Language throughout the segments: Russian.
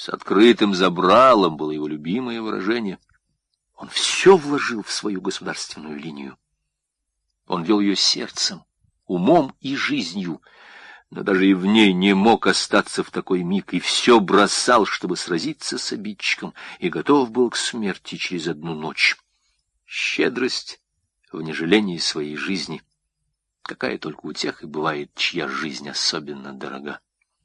С открытым забралом было его любимое выражение. Он все вложил в свою государственную линию. Он вел ее сердцем, умом и жизнью, но даже и в ней не мог остаться в такой миг, и все бросал, чтобы сразиться с обидчиком, и готов был к смерти через одну ночь. Щедрость в нежалении своей жизни, какая только у тех и бывает, чья жизнь особенно дорога.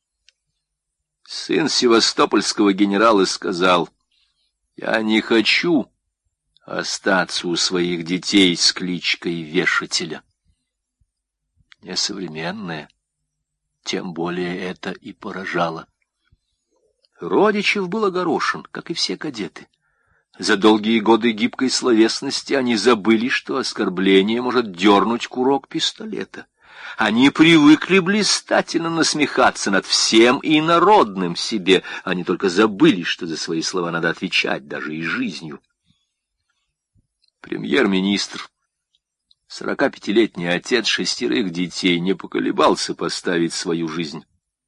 Сын севастопольского генерала сказал: «Я не хочу остаться у своих детей с кличкой Вешателя». Несовременное, тем более это и поражало. Родичев был огорошен, как и все кадеты. За долгие годы гибкой словесности они забыли, что оскорбление может дернуть курок пистолета. Они привыкли блистательно насмехаться над всем инородным себе. Они только забыли, что за свои слова надо отвечать даже и жизнью. Премьер-министр, 45-летний отец 6 детей, не поколебался поставить свою жизнь.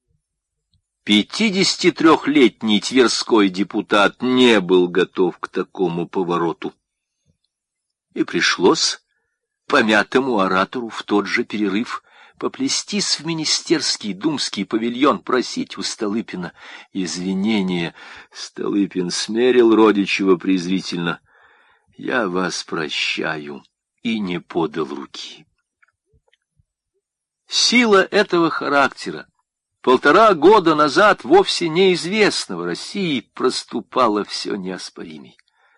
53-летний тверской депутат не был готов к такому повороту. И пришлось помятому оратору в тот же перерыв поплестись в министерский думский павильон, просить у Столыпина извинения. Столыпин смерил Родичева презрительно: «Я вас прощаю», и не подал руки. Сила этого характера, 1,5 года назад вовсе неизвестного России, проступала все неоспоримей.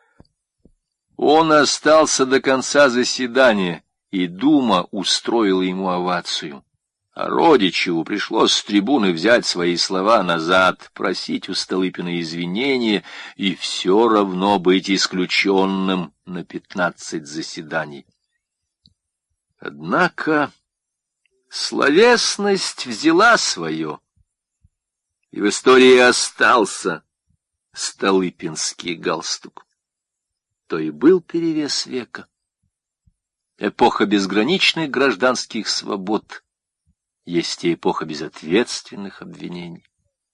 Он остался до конца заседания, и Дума устроила ему овацию. А Родичеву пришлось с трибуны взять свои слова назад, просить у Столыпина извинения и все равно быть исключенным на 15 заседаний. Однако словесность взяла свое, и в истории остался столыпинский галстук. То и был перевес века. Эпоха безграничных гражданских свобод есть и эпоха безответственных обвинений.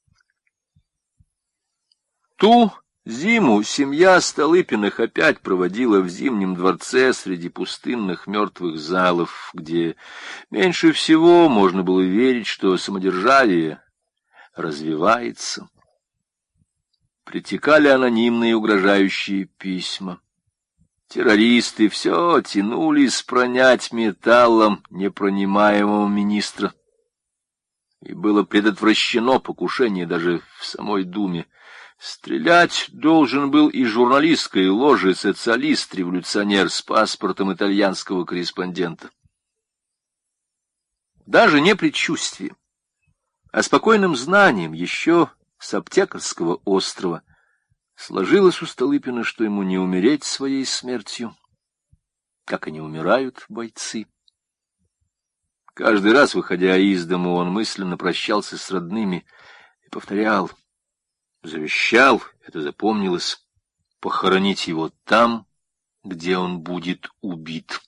Ту зиму семья Столыпиных опять проводила в Зимнем дворце среди пустынных мертвых залов, где меньше всего можно было верить, что самодержавие развивается. Притекали анонимные угрожающие письма. Террористы все тянулись пронять металлом непронимаемого министра. И было предотвращено покушение даже в самой Думе. Стрелять должен был и журналистской ложи социалист-революционер с паспортом итальянского корреспондента. Даже не предчувствием, а спокойным знанием еще с Аптекарского острова сложилось у Столыпина, что ему не умереть своей смертью, как и не умирают бойцы. Каждый раз, выходя из дому, он мысленно прощался с родными и повторял, завещал, это запомнилось, похоронить его там, где он будет убит.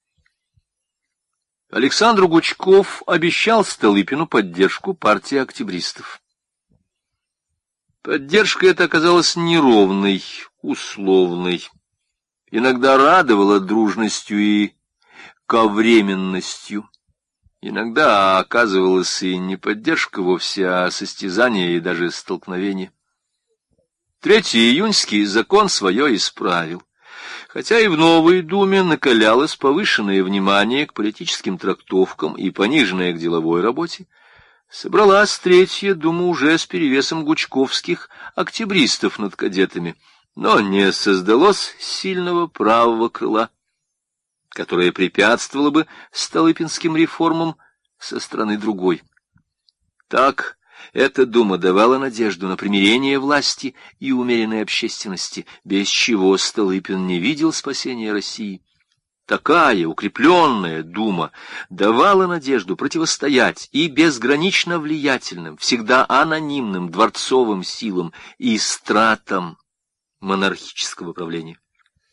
Александр Гучков обещал Столыпину поддержку партии октябристов. Поддержка эта оказалась неровной, условной. Иногда радовала дружностью и ковременностью. Иногда оказывалась и не поддержка вовсе, а состязание и даже столкновение. 3-й июньский закон свое исправил. Хотя и в новой Думе накалялось повышенное внимание к политическим трактовкам и пониженное к деловой работе, собралась 3-я Дума уже с перевесом гучковских октябристов над кадетами, но не создалось сильного правого крыла, которое препятствовало бы столыпинским реформам со стороны другой. Так эта Дума давала надежду на примирение власти и умеренной общественности, без чего Столыпин не видел спасения России. Такая укрепленная Дума давала надежду противостоять и безгранично влиятельным, всегда анонимным дворцовым силам и стратам монархического правления.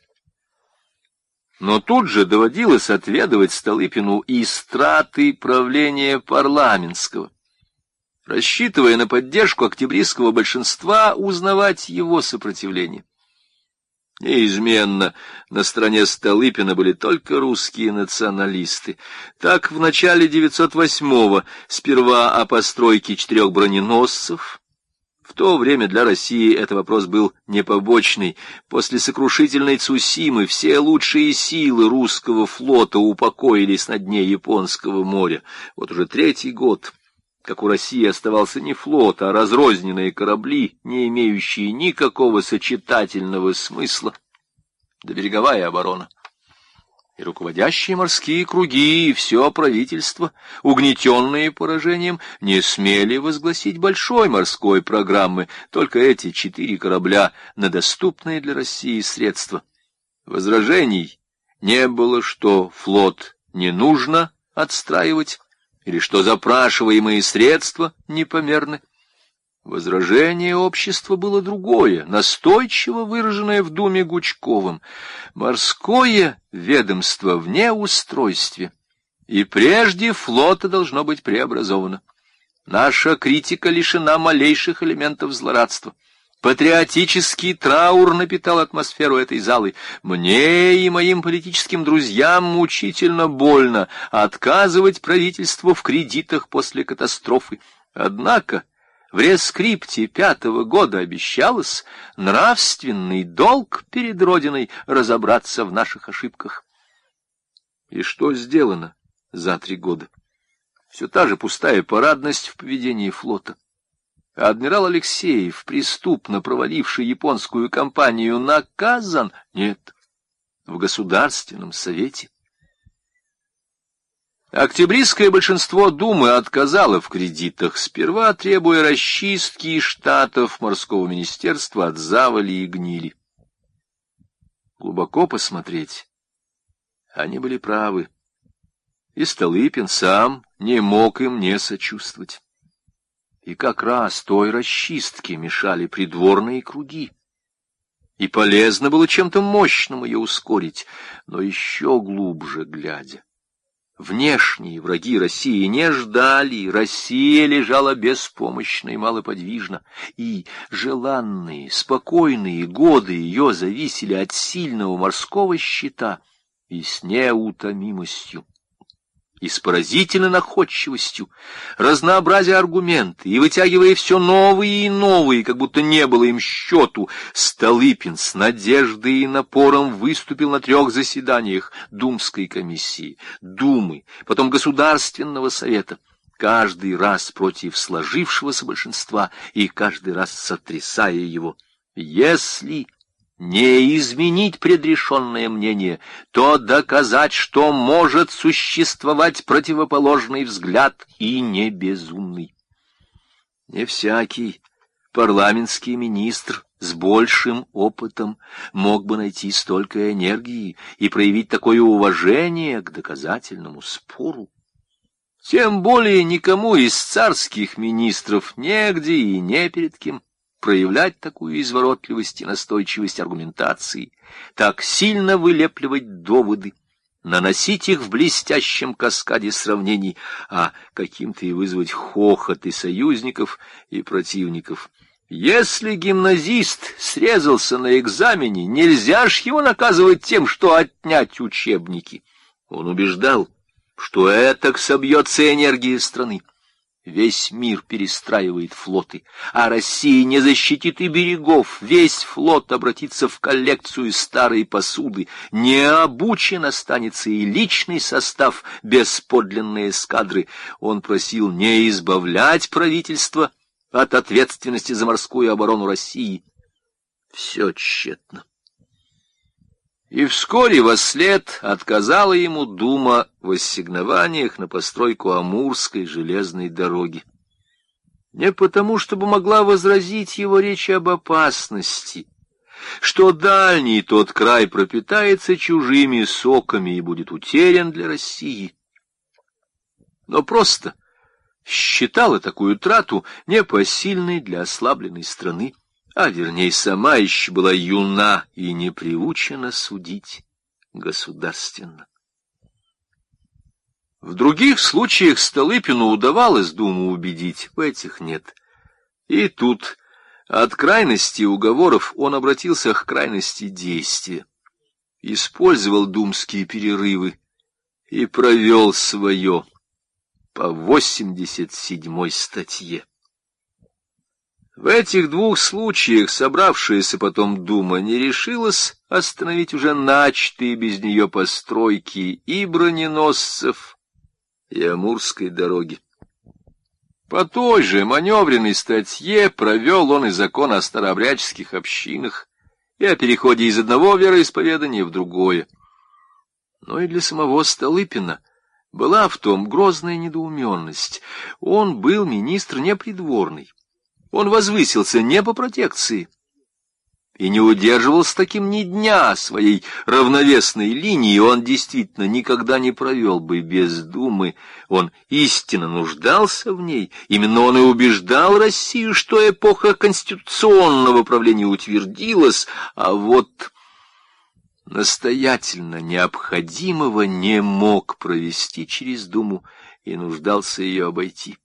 Но тут же доводилось отведывать Столыпину и страты правления парламентского. рассчитывая на поддержку октябристского большинства, узнавать его сопротивление. Неизменно на стороне Столыпина были только русские националисты. Так, в начале 908-го сперва о постройке 4 броненосцев. В то время для России это вопрос был не побочный. После сокрушительной Цусимы все лучшие силы русского флота упокоились на дне Японского моря. Вот уже 3-й год, как у России оставался не флот, а разрозненные корабли, не имеющие никакого сочетательного смысла, да береговая оборона. И руководящие морские круги, и все правительство, угнетенные поражением, не смели возгласить большой морской программы, только эти 4 корабля на доступные для России средства. Возражений не было, что флот не нужно отстраивать, или что запрашиваемые средства непомерны. Возражение общества было другое, настойчиво выраженное в Думе Гучковым. Морское ведомство в неустройстве, и прежде флота должно быть преобразовано. Наша критика лишена малейших элементов злорадства. Патриотический траур напитал атмосферу этой залы. Мне и моим политическим друзьям мучительно больно отказывать правительству в кредитах после катастрофы. Однако в рескрипте 5-го года обещалось нравственный долг перед Родиной разобраться в наших ошибках. И что сделано за 3 года? Все та же пустая парадность в поведении флота. Адмирал Алексеев, преступно проваливший японскую кампанию, наказан? Нет, в Государственном совете. Октябристское большинство Думы отказало в кредитах, сперва требуя расчистки штатов морского министерства от завали и гнили. Глубоко посмотреть, они были правы, и Столыпин сам не мог им не сочувствовать. И как раз той расчистке мешали придворные круги. И полезно было чем-то мощным ее ускорить, но еще глубже глядя. Внешние враги России не ждали, Россия лежала беспомощно и малоподвижно, и желанные, спокойные годы ее зависели от сильного морского щита и с неутомимостью, и с поразительной находчивостью, разнообразя аргументы и вытягивая все новые и новые, как будто не было им счету, Столыпин с надеждой и напором выступил на 3 заседаниях Думской комиссии, Думы, потом Государственного совета, каждый раз против сложившегося большинства и каждый раз сотрясая его. Если не изменить предрешенное мнение, то доказать, что может существовать противоположный взгляд и не безумный. Не всякий парламентский министр с большим опытом мог бы найти столько энергии и проявить такое уважение к доказательному спору. Тем более никому из царских министров негде и не перед кем проявлять такую изворотливость и настойчивость аргументации, так сильно вылепливать доводы, наносить их в блестящем каскаде сравнений, а каким-то и вызвать хохот и союзников, и противников. Если гимназист срезался на экзамене, нельзя ж его наказывать тем, что отнять учебники. Он убеждал, что этак собьется энергия страны. Весь мир перестраивает флоты, а Россия не защитит и берегов. Весь флот обратится в коллекцию старой посуды. Не обучен останется и личный состав без подлинной эскадры. Он просил не избавлять правительство от ответственности за морскую оборону России. Все тщетно. И вскоре вослед отказала ему Дума в ассигнованиях на постройку Амурской железной дороги. Не потому, чтобы могла возразить его речь об опасности, что дальний тот край пропитается чужими соками и будет утерян для России, но просто считала такую трату непосильной для ослабленной страны, а вернее сама еще была юна и не приучена судить государственно. В других случаях Столыпину удавалось Думу убедить, в этих нет. И тут от крайности уговоров он обратился к крайности действия, использовал думские перерывы и провел свое по 87-й статье. В этих двух случаях собравшаяся потом Дума не решилась остановить уже начатые без нее постройки и броненосцев, и Амурской дороги. По той же маневренной статье провел он и закон о старообрядческих общинах и о переходе из одного вероисповедания в другое. Но и для самого Столыпина была в том грозная недоуменность. Он был министр не придворный, он возвысился не по протекции и не удерживался таким ни дня своей равновесной линии, он действительно никогда не провел бы без Думы, он истинно нуждался в ней, именно он и убеждал Россию, что эпоха конституционного правления утвердилась, а вот настоятельно необходимого не мог провести через Думу и нуждался ее обойти.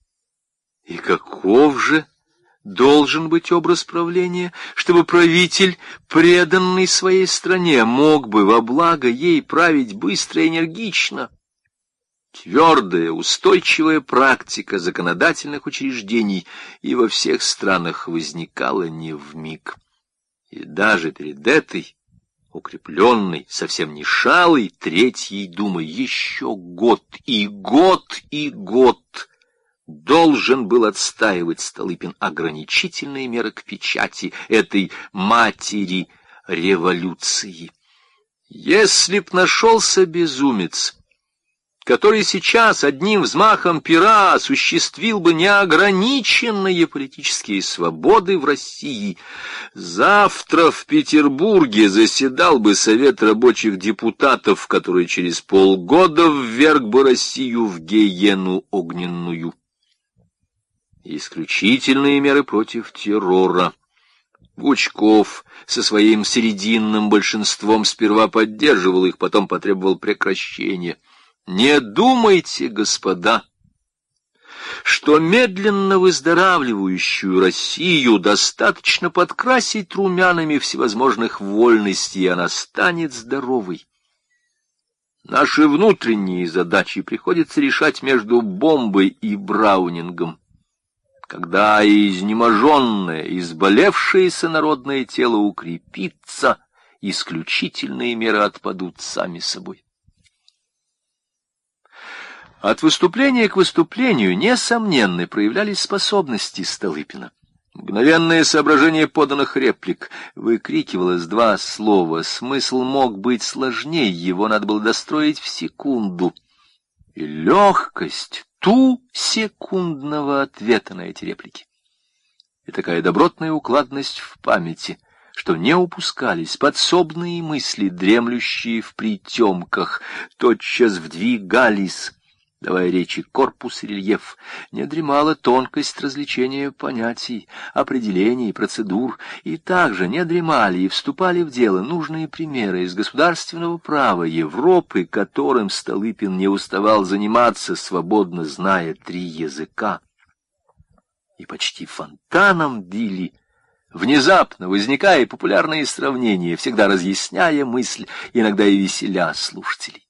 И каков же должен быть образ правления, чтобы правитель, преданный своей стране, мог бы во благо ей править быстро и энергично? Твердая, устойчивая практика законодательных учреждений и во всех странах возникала не вмиг. И даже перед этой укрепленной, совсем не шалой, Третьей Думой еще год и год и год должен был отстаивать Столыпин ограничительные меры к печати этой матери революции. Если б нашелся безумец, который сейчас одним взмахом пера осуществил бы неограниченные политические свободы в России, завтра в Петербурге заседал бы Совет рабочих депутатов, который через полгода вверг бы Россию в гиену огненную. Исключительные меры против террора. Гучков со своим серединным большинством сперва поддерживал их, потом потребовал прекращения. Не думайте, господа, что медленно выздоравливающую Россию достаточно подкрасить румянами всевозможных вольностей, и она станет здоровой. Наши внутренние задачи приходится решать между бомбой и браунингом. Когда изнеможенное, изболевшееся народное тело укрепится, исключительные меры отпадут сами собой. От выступления к выступлению, несомненно, проявлялись способности Столыпина. Мгновенное соображение поданных реплик, выкрикивалось два слова, смысл мог быть сложнее, его надо было достроить в секунду. И легкость секундного ответа на эти реплики. И такая добротная укладность в памяти, что не упускались подсобные мысли, дремлющие в притемках, тотчас вдвигались, давая речи корпус и рельеф, не дремала тонкость развлечения понятий, определений, процедур, и также не дремали и вступали в дело нужные примеры из государственного права Европы, которым Столыпин не уставал заниматься, свободно зная 3 языка. И почти фонтаном били, внезапно возникая популярные сравнения, всегда разъясняя мысль, иногда и веселя слушателей.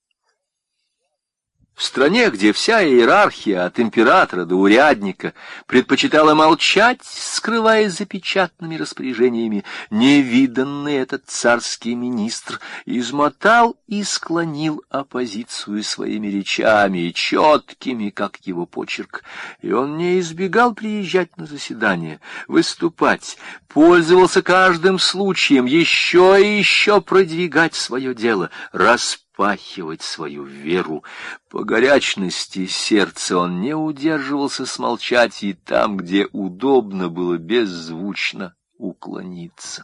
В стране, где вся иерархия от императора до урядника предпочитала молчать, скрываясь за печатными распоряжениями, невиданный этот царский министр измотал и склонил оппозицию своими речами, четкими, как его почерк. И он не избегал приезжать на заседания, выступать, пользовался каждым случаем еще и еще продвигать свое дело, распахивать свою веру. По горячности сердца он не удерживался смолчать и там, где удобно было беззвучно уклониться.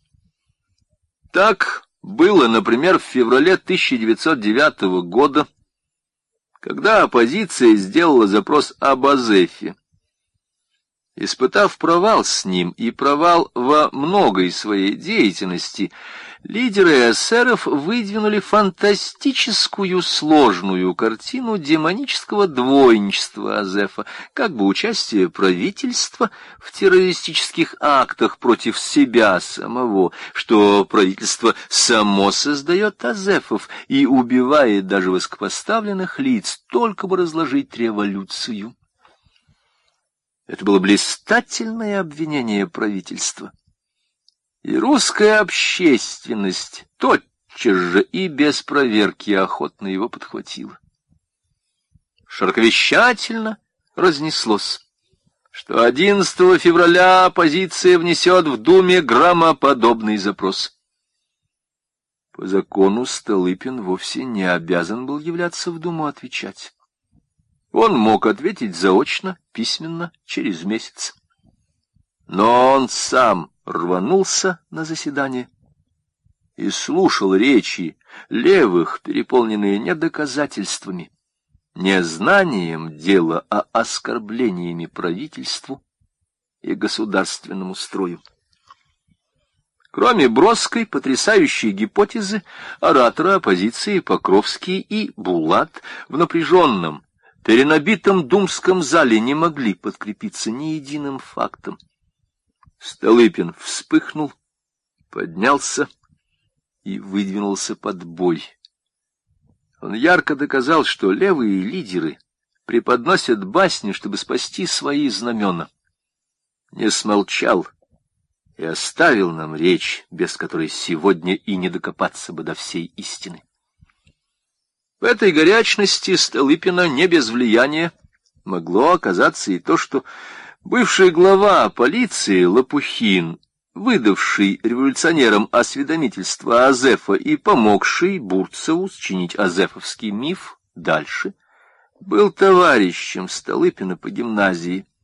Так было, например, в феврале 1909 года, когда оппозиция сделала запрос об Азефе. Испытав провал с ним и провал во многой своей деятельности, лидеры эсеров выдвинули фантастическую сложную картину демонического двойничества Азефа, как бы участие правительства в террористических актах против себя самого, что правительство само создает Азефов и убивает даже высокопоставленных лиц, только бы разложить революцию. Это было блистательное обвинение правительства. И русская общественность тотчас же и без проверки охотно его подхватила. Широковещательно разнеслось, что 11 февраля оппозиция внесет в Думе громоподобный запрос. По закону Столыпин вовсе не обязан был являться в Думу отвечать. Он мог ответить заочно, письменно, через месяц. Но он сам рванулся на заседание и слушал речи левых, переполненные не доказательствами, не знанием дела, а оскорблениями правительству и государственному строю. Кроме броской, потрясающей гипотезы, ораторы оппозиции Покровский и Булат в напряженном, перенабитом думском зале не могли подкрепиться ни единым фактом. Столыпин вспыхнул, поднялся и выдвинулся под бой. Он ярко доказал, что левые лидеры преподносят басни, чтобы спасти свои знамена. Не смолчал и оставил нам речь, без которой сегодня и не докопаться бы до всей истины. В этой горячности Столыпина не без влияния могло оказаться и то, что бывший глава полиции Лопухин, выдавший революционерам осведомительство Азефа и помогший Бурцеву счинить азефовский миф дальше, был товарищем Столыпина по гимназии